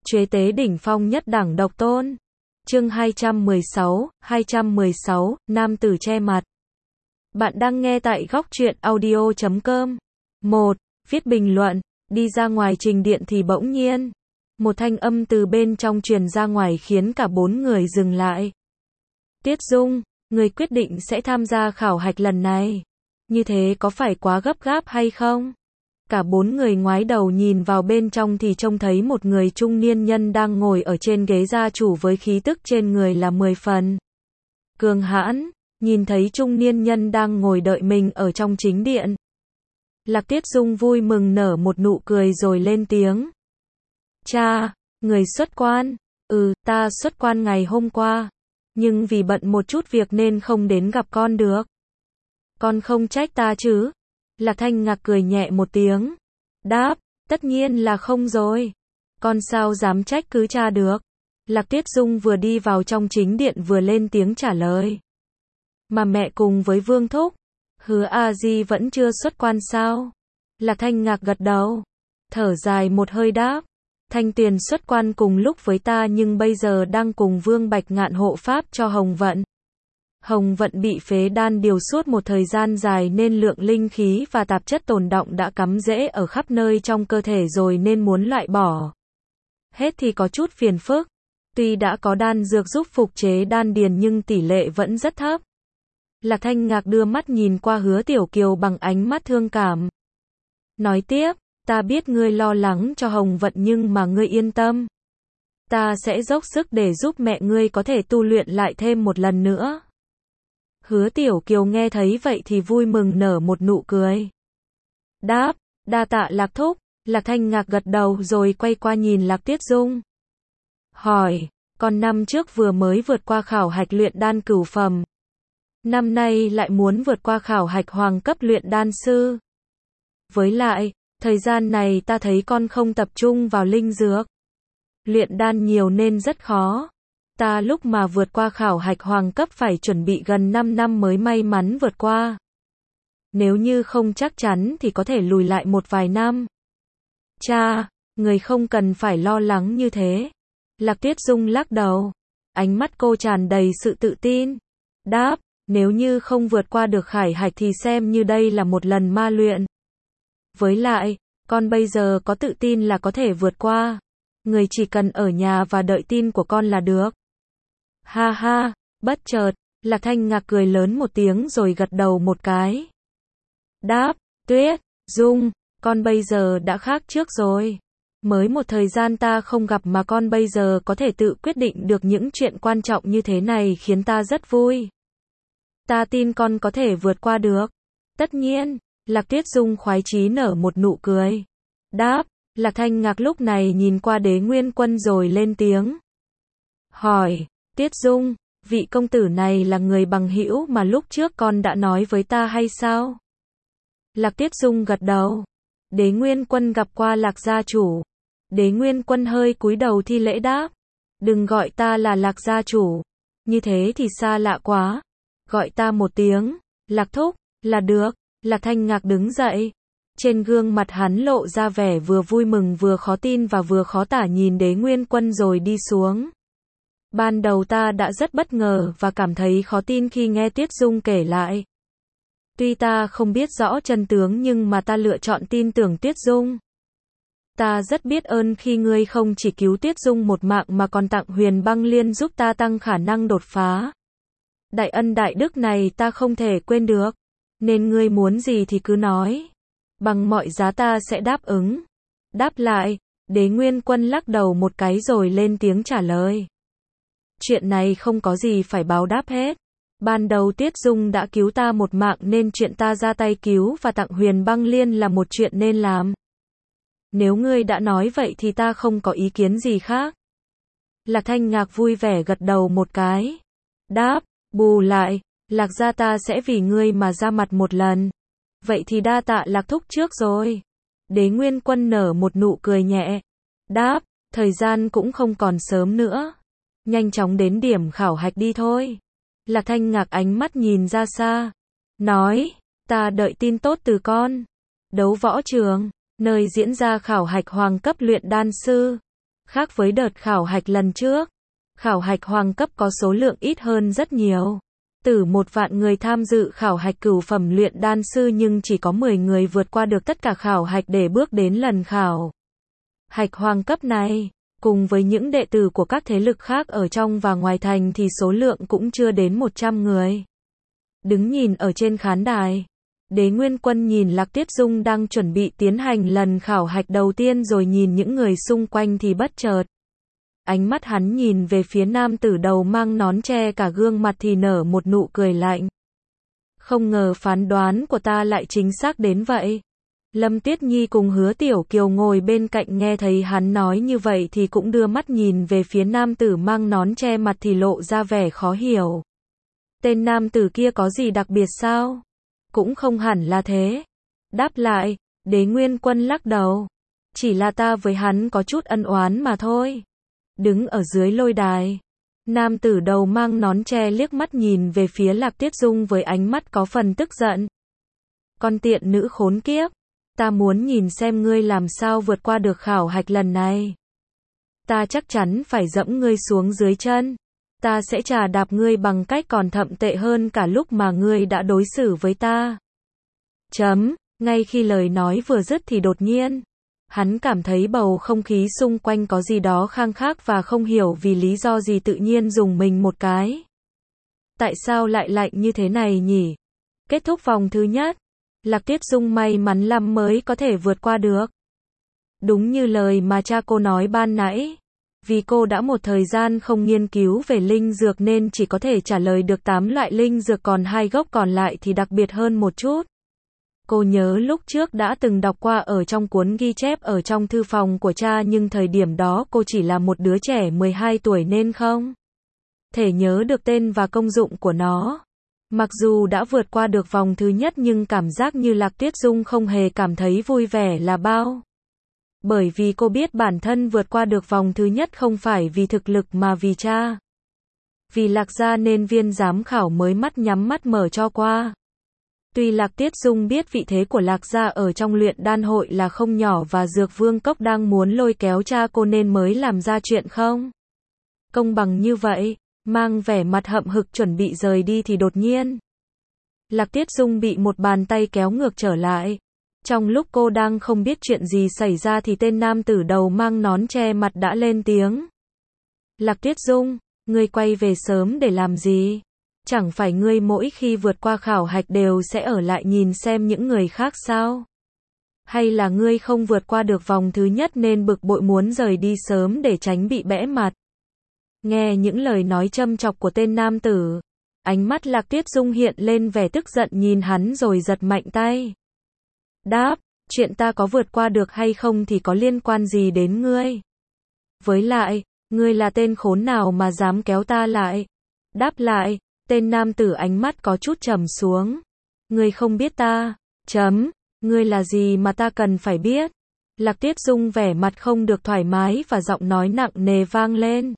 Chế tế đỉnh phong nhất đẳng độc tôn. Chương 216, nam tử che mặt. Bạn đang nghe tại góc truyện audio.com. 1. Viết bình luận, đi ra ngoài trình điện thì bỗng nhiên. Một thanh âm từ bên trong truyền ra ngoài khiến cả bốn người dừng lại. Tiết Dung, người quyết định sẽ tham gia khảo hạch lần này. Như thế có phải quá gấp gáp hay không? Cả bốn người ngoái đầu nhìn vào bên trong thì trông thấy một người trung niên nhân đang ngồi ở trên ghế gia chủ với khí tức trên người là 10 phần cường hãn, nhìn thấy trung niên nhân đang ngồi đợi mình ở trong chính điện. Lạc Tiết Dung vui mừng nở một nụ cười rồi lên tiếng. Cha, người xuất quan? Ta xuất quan ngày hôm qua, nhưng vì bận một chút việc nên không đến gặp con được. Con không trách ta chứ? Lạc Thanh Ngạc cười nhẹ một tiếng. Đáp, tất nhiên là không rồi. Con sao dám trách cứ cha được. Lạc Tiết Dung vừa đi vào trong chính điện vừa lên tiếng trả lời. Mà mẹ cùng với Vương Thúc, Hứa A Di vẫn chưa xuất quan sao? Lạc Thanh Ngạc gật đầu, thở dài một hơi đáp. Thanh Tuyền xuất quan cùng lúc với ta nhưng bây giờ đang cùng Vương Bạch Ngạn hộ pháp cho Hồng Vận. Hồng Vận bị phế đan điều suốt một thời gian dài nên lượng linh khí và tạp chất tồn đọng đã cắm rễ ở khắp nơi trong cơ thể rồi nên muốn loại bỏ hết thì có chút phiền phức. Tuy đã có đan dược giúp phục chế đan điền nhưng tỷ lệ vẫn rất thấp. Lạc Thanh Ngạc đưa mắt nhìn qua Hứa Tiểu Kiều bằng ánh mắt thương cảm. Nói tiếp, ta biết ngươi lo lắng cho Hồng Vận nhưng mà ngươi yên tâm. Ta sẽ dốc sức để giúp mẹ ngươi có thể tu luyện lại thêm một lần nữa. Hứa Tiểu Kiều nghe thấy vậy thì vui mừng nở một nụ cười. Đáp, đa tạ Lạc Thúc. Lạc Thanh Ngạc gật đầu rồi quay qua nhìn Lạc Tiết Dung. Hỏi, con năm trước vừa mới vượt qua khảo hạch luyện đan cửu phẩm. Năm nay lại muốn vượt qua khảo hạch hoàng cấp luyện đan sư. Với lại, thời gian này ta thấy con không tập trung vào linh dược. Luyện đan nhiều nên rất khó. Ta lúc mà vượt qua khảo hạch hoàng cấp phải chuẩn bị gần 5 năm mới may mắn vượt qua. Nếu như không chắc chắn thì có thể lùi lại một vài năm. Cha, người không cần phải lo lắng như thế. Lạc Tiết Dung lắc đầu. Ánh mắt cô tràn đầy sự tự tin. Đáp, nếu như không vượt qua được khảo hạch thì xem như đây là một lần ma luyện. Với lại, con bây giờ có tự tin là có thể vượt qua. Người chỉ cần ở nhà và đợi tin của con là được. Ha ha, bất chợt, Lạc Thanh Ngạc cười lớn một tiếng rồi gật đầu một cái. Đáp, Tuyết, Dung, con bây giờ đã khác trước rồi. Mới một thời gian ta không gặp mà con bây giờ có thể tự quyết định được những chuyện quan trọng như thế này khiến ta rất vui. Ta tin con có thể vượt qua được. Tất nhiên, Lạc Tiết Dung khoái chí nở một nụ cười. Đáp, Lạc Thanh Ngạc lúc này nhìn qua Đế Nguyên Quân rồi lên tiếng. Hỏi, Tiết Dung, vị công tử này là người bằng hữu mà lúc trước con đã nói với ta hay sao? Lạc Tiết Dung gật đầu. Đế Nguyên Quân gặp qua Lạc gia chủ. Đế Nguyên Quân hơi cúi đầu thi lễ đáp. Đừng gọi ta là Lạc gia chủ. Như thế thì xa lạ quá. Gọi ta một tiếng, Lạc Thúc, là được. Lạc Thanh Ngạc đứng dậy. Trên gương mặt hắn lộ ra vẻ vừa vui mừng vừa khó tin và vừa khó tả nhìn Đế Nguyên Quân rồi đi xuống. Ban đầu ta đã rất bất ngờ và cảm thấy khó tin khi nghe Tiết Dung kể lại. Tuy ta không biết rõ chân tướng nhưng mà ta lựa chọn tin tưởng Tiết Dung. Ta rất biết ơn khi ngươi không chỉ cứu Tiết Dung một mạng mà còn tặng Huyền Băng Liên giúp ta tăng khả năng đột phá. Đại ân đại đức này ta không thể quên được. Nên ngươi muốn gì thì cứ nói. Bằng mọi giá ta sẽ đáp ứng. Đáp lại, Đế Nguyên Quân lắc đầu một cái rồi lên tiếng trả lời. Chuyện này không có gì phải báo đáp hết. Ban đầu Tiết Dung đã cứu ta một mạng nên chuyện ta ra tay cứu và tặng Huyền Băng Liên là một chuyện nên làm. Nếu ngươi đã nói vậy thì ta không có ý kiến gì khác. Lạc Thanh Ngạc vui vẻ gật đầu một cái. Đáp, bù lại, Lạc gia ta sẽ vì ngươi mà ra mặt một lần. Vậy thì đa tạ Lạc Thúc trước rồi. Đế Nguyên Quân nở một nụ cười nhẹ. Đáp, thời gian cũng không còn sớm nữa. Nhanh chóng đến điểm khảo hạch đi thôi. Lạc Thanh Ngạc ánh mắt nhìn ra xa. Nói, ta đợi tin tốt từ con. Đấu võ trường, nơi diễn ra khảo hạch hoàng cấp luyện đan sư. Khác với đợt khảo hạch lần trước, khảo hạch hoàng cấp có số lượng ít hơn rất nhiều. Từ 1 vạn người tham dự khảo hạch cửu phẩm luyện đan sư nhưng chỉ có 10 người vượt qua được tất cả khảo hạch để bước đến lần khảo hạch hoàng cấp này. Cùng với những đệ tử của các thế lực khác ở trong và ngoài thành thì số lượng cũng chưa đến 100 người. Đứng nhìn ở trên khán đài, Đế Nguyên Quân nhìn Lạc Tiết Dung đang chuẩn bị tiến hành lần khảo hạch đầu tiên rồi nhìn những người xung quanh thì bất chợt. Ánh mắt hắn nhìn về phía nam tử đầu mang nón che cả gương mặt thì nở một nụ cười lạnh. Không ngờ phán đoán của ta lại chính xác đến vậy. Lâm Tiết Nhi cùng Hứa Tiểu Kiều ngồi bên cạnh nghe thấy hắn nói như vậy thì cũng đưa mắt nhìn về phía nam tử mang nón che mặt thì lộ ra vẻ khó hiểu. Tên nam tử kia có gì đặc biệt sao? Cũng không hẳn là thế. Đáp lại, Đế Nguyên Quân lắc đầu. Chỉ là ta với hắn có chút ân oán mà thôi. Đứng ở dưới lôi đài, nam tử đầu mang nón che liếc mắt nhìn về phía Lạc Tiết Dung với ánh mắt có phần tức giận. Con tiện nữ khốn kiếp, ta muốn nhìn xem ngươi làm sao vượt qua được khảo hạch lần này. Ta chắc chắn phải dẫm ngươi xuống dưới chân. Ta sẽ trà đạp ngươi bằng cách còn thậm tệ hơn cả lúc mà ngươi đã đối xử với ta. Ngay khi lời nói vừa dứt thì đột nhiên, hắn cảm thấy bầu không khí xung quanh có gì đó khang khác và không hiểu vì lý do gì tự nhiên rùng mình một cái. Tại sao lại lạnh như thế này nhỉ? Kết thúc vòng thứ nhất, Lạc Tiết Dung may mắn lắm mới có thể vượt qua được. Đúng như lời mà cha cô nói ban nãy. Vì cô đã một thời gian không nghiên cứu về linh dược nên chỉ có thể trả lời được 8 loại linh dược còn 2 gốc còn lại thì đặc biệt hơn một chút. Cô nhớ lúc trước đã từng đọc qua ở trong cuốn ghi chép ở trong thư phòng của cha nhưng thời điểm đó cô chỉ là một đứa trẻ 12 tuổi nên không thể nhớ được tên và công dụng của nó. Mặc dù đã vượt qua được vòng thứ nhất nhưng cảm giác như Lạc Tiết Dung không hề cảm thấy vui vẻ là bao. Bởi vì cô biết bản thân vượt qua được vòng thứ nhất không phải vì thực lực mà vì cha. Vì Lạc gia nên viên giám khảo mới mắt nhắm mắt mở cho qua. Tuy Lạc Tiết Dung biết vị thế của Lạc gia ở trong luyện đan hội là không nhỏ và Dược Vương Cốc đang muốn lôi kéo cha cô nên mới làm ra chuyện không công bằng như vậy, mang vẻ mặt hậm hực chuẩn bị rời đi thì đột nhiên Lạc Tiết Dung bị một bàn tay kéo ngược trở lại. Trong lúc cô đang không biết chuyện gì xảy ra thì tên nam tử đầu mang nón che mặt đã lên tiếng. Lạc Tiết Dung, ngươi quay về sớm để làm gì? Chẳng phải ngươi mỗi khi vượt qua khảo hạch đều sẽ ở lại nhìn xem những người khác sao? Hay là ngươi không vượt qua được vòng thứ nhất nên bực bội muốn rời đi sớm để tránh bị bẽ mặt? Nghe những lời nói châm chọc của tên nam tử, ánh mắt Lạc Tiết Dung hiện lên vẻ tức giận nhìn hắn rồi giật mạnh tay. Đáp, chuyện ta có vượt qua được hay không thì có liên quan gì đến ngươi? Với lại, ngươi là tên khốn nào mà dám kéo ta lại? Đáp lại, tên nam tử ánh mắt có chút trầm xuống. Ngươi không biết ta, ngươi là gì mà ta cần phải biết? Lạc Tiết Dung vẻ mặt không được thoải mái và giọng nói nặng nề vang lên.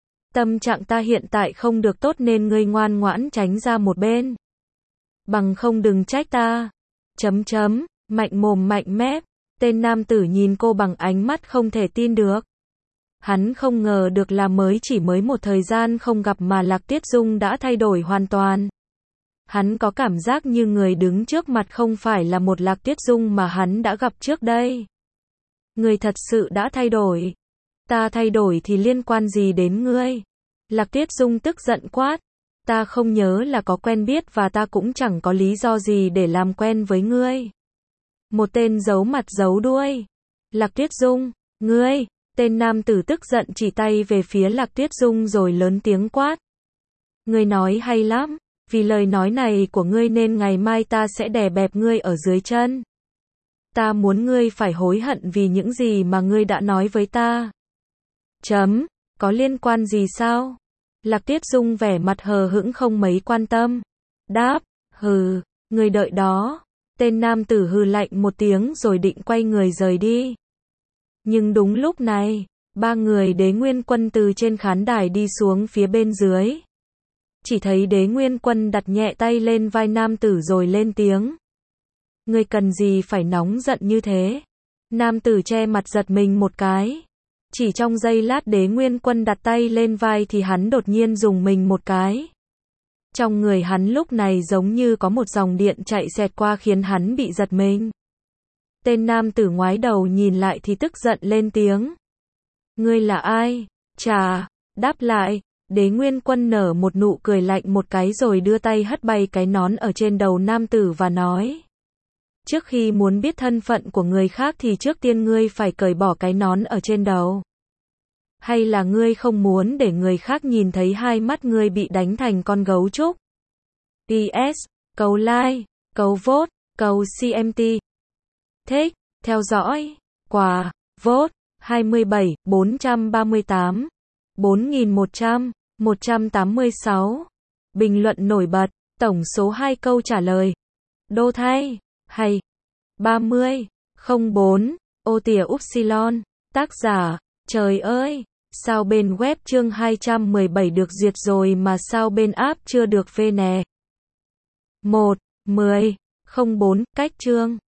Tâm trạng ta hiện tại không được tốt nên ngươi ngoan ngoãn tránh ra một bên. Bằng không đừng trách ta. Mạnh mồm mạnh mép, tên nam tử nhìn cô bằng ánh mắt không thể tin được. Hắn không ngờ được là chỉ mới một thời gian không gặp mà Lạc Tiết Dung đã thay đổi hoàn toàn. Hắn có cảm giác như người đứng trước mặt không phải là một Lạc Tiết Dung mà hắn đã gặp trước đây. Người thật sự đã thay đổi. Ta thay đổi thì liên quan gì đến ngươi? Lạc Tiết Dung tức giận quát. Ta không nhớ là có quen biết và ta cũng chẳng có lý do gì để làm quen với ngươi. Một tên giấu mặt giấu đuôi. Lạc Tiết Dung, ngươi, tên nam tử tức giận chỉ tay về phía Lạc Tiết Dung rồi lớn tiếng quát. Ngươi nói hay lắm, vì lời nói này của ngươi nên ngày mai ta sẽ đè bẹp ngươi ở dưới chân. Ta muốn ngươi phải hối hận vì những gì mà ngươi đã nói với ta. Có liên quan gì sao? Lạc Tiết Dung vẻ mặt hờ hững không mấy quan tâm. Đáp, hừ, ngươi đợi đó. Tên nam tử hừ lạnh một tiếng rồi định quay người rời đi. Nhưng đúng lúc này, 3 người Đế Nguyên Quân từ trên khán đài đi xuống phía bên dưới. Chỉ thấy Đế Nguyên Quân đặt nhẹ tay lên vai nam tử rồi lên tiếng. Ngươi cần gì phải nóng giận như thế? Nam tử che mặt giật mình một cái. Chỉ trong giây lát Đế Nguyên Quân đặt tay lên vai thì hắn đột nhiên rùng mình một cái. Trong người hắn lúc này giống như có một dòng điện chạy xẹt qua khiến hắn bị giật mình. Tên nam tử ngoái đầu nhìn lại thì tức giận lên tiếng. Ngươi là ai? Chà, đáp lại, Đế Nguyên Quân nở một nụ cười lạnh một cái rồi đưa tay hất bay cái nón ở trên đầu nam tử và nói. Trước khi muốn biết thân phận của người khác thì trước tiên ngươi phải cởi bỏ cái nón ở trên đầu. Hay là ngươi không muốn để người khác nhìn thấy hai mắt ngươi bị đánh thành con gấu trúc? PS, cầu like, cầu vote, cầu CMT. Thích, theo dõi, quà, vote, 27, 438, 4100, 186. Bình luận nổi bật, tổng số 2 câu trả lời. Đô thay, hay. 30, 04, ô tỉa Upsilon, tác giả, trời ơi, sao bên web chương 217 được duyệt rồi mà sao bên app chưa được về nè. 1, 10, 04, cách chương.